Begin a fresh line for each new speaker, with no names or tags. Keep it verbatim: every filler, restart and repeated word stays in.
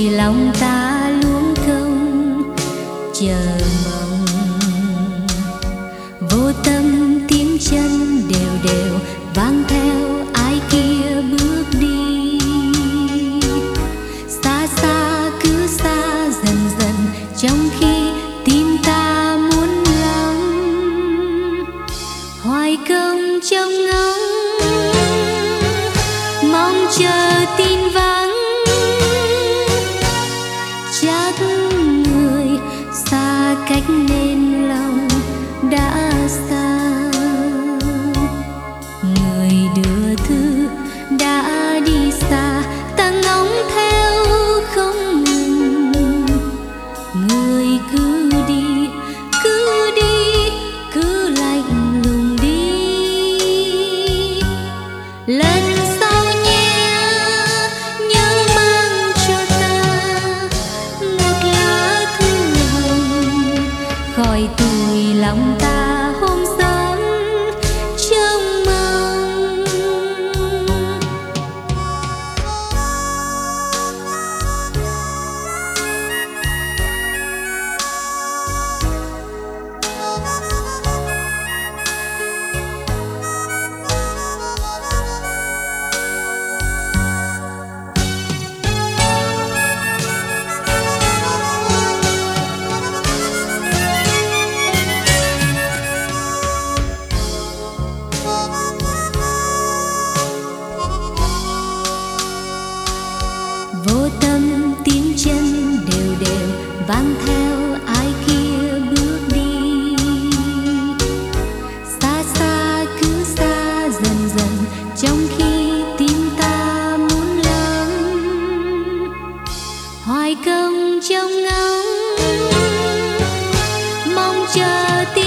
lòng ta luống công chờ mong. Vô tâm tiếng chân đều đều vang theo ai kia bước đi. Xa xa cứ xa dần dần trong khi tim ta muốn lắm. Hoài công trong ngóng mong chờ tin vắng. Chắc người xa cách nên lòng đã xa. Người đưa thư đã đi xa, ta ngóng theo không ngừng. Người cứ đi, cứ đi, cứ lạnh lùng đi. Lần sau nhé, nhớ mang cho ta một lá thư hồng khỏi tủi lòng ta hôm sớm trong mong. Vô tâm tiếng chân đều đều vang theo ai kia bước đi. Xa xa cứ xa dần dần trong khi tim ta muốn lắm. Hoài công trong ngóng mong chờ tiếng